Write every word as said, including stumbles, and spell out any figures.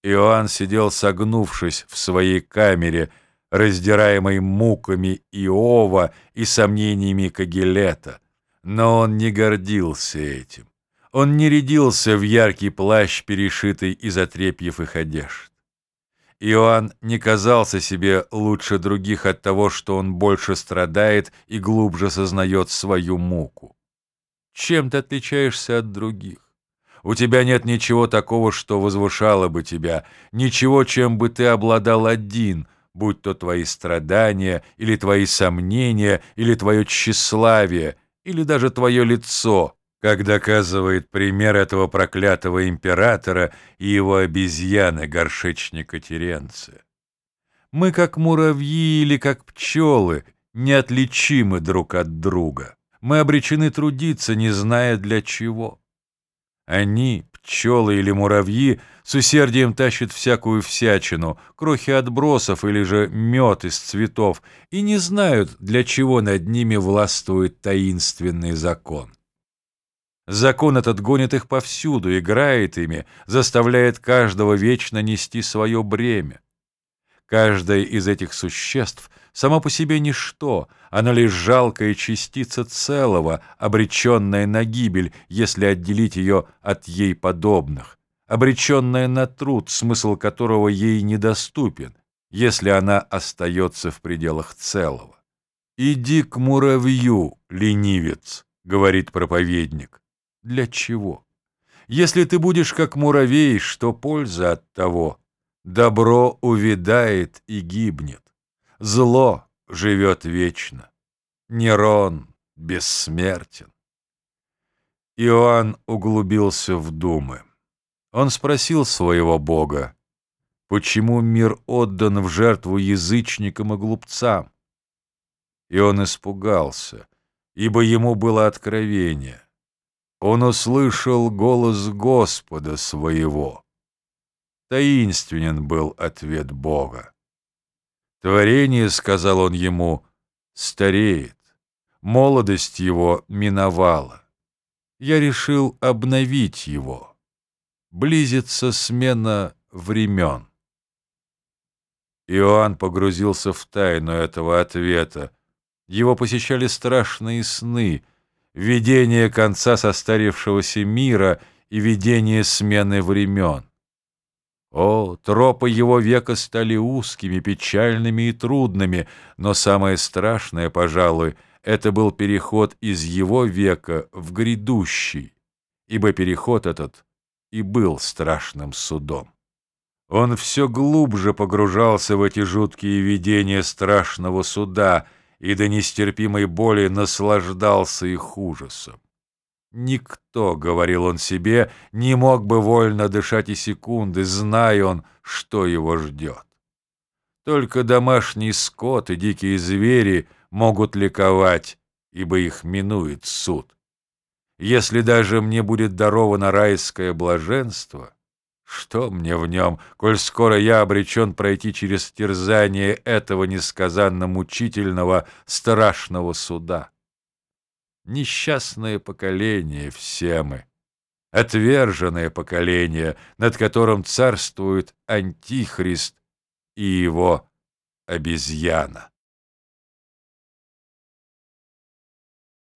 Иоанн сидел согнувшись в своей камере, раздираемой муками Иова и сомнениями Когелета. Но он не гордился этим. Он не рядился в яркий плащ, перешитый из отрепьев их одежд. Иоанн не казался себе лучше других от того, что он больше страдает и глубже сознает свою муку. Чем ты отличаешься от других? У тебя нет ничего такого, что возвышало бы тебя, ничего, чем бы ты обладал один, будь то твои страдания, или твои сомнения, или твое тщеславие, или даже твое лицо, как доказывает пример этого проклятого императора и его обезьяны-горшечника Теренция. Мы, как муравьи или как пчелы, неотличимы друг от друга. Мы обречены трудиться, не зная для чего. Они, пчелы или муравьи, с усердием тащат всякую всячину, крохи отбросов или же мед из цветов, и не знают, для чего над ними властвует таинственный закон. Закон этот гонит их повсюду, играет ими, заставляет каждого вечно нести свое бремя. Каждое из этих существ само по себе ничто, оно лишь жалкая частица целого, обреченная на гибель, если отделить ее от ей подобных, обреченная на труд, смысл которого ей недоступен, если она остается в пределах целого. «Иди к муравью, ленивец», — говорит проповедник. Для чего? Если ты будешь как муравей, что польза от того? Добро увядает и гибнет, зло живет вечно, Нерон бессмертен. Иоанн углубился в думы. Он спросил своего Бога, почему мир отдан в жертву язычникам и глупцам? И он испугался, ибо ему было откровение. Он услышал голос Господа своего. Таинственен был ответ Бога. Творение, сказал он ему, стареет, молодость его миновала. Я решил обновить его. Близится смена времен. Иоанн погрузился в тайну этого ответа. Его посещали страшные сны, видение конца состарившегося мира и видение смены времен. О, тропы его века стали узкими, печальными и трудными, но самое страшное, пожалуй, это был переход из его века в грядущий, ибо переход этот и был страшным судом. Он все глубже погружался в эти жуткие видения страшного суда и до нестерпимой боли наслаждался их ужасом. Никто, — говорил он себе, — не мог бы вольно дышать и секунды, зная он, что его ждет. Только домашний скот и дикие звери могут ликовать, ибо их минует суд. Если даже мне будет даровано райское блаженство, что мне в нем, коль скоро я обречен пройти через терзание этого несказанно мучительного, страшного суда? Несчастное поколение все мы, отверженное поколение, над которым царствует Антихрист и его обезьяна.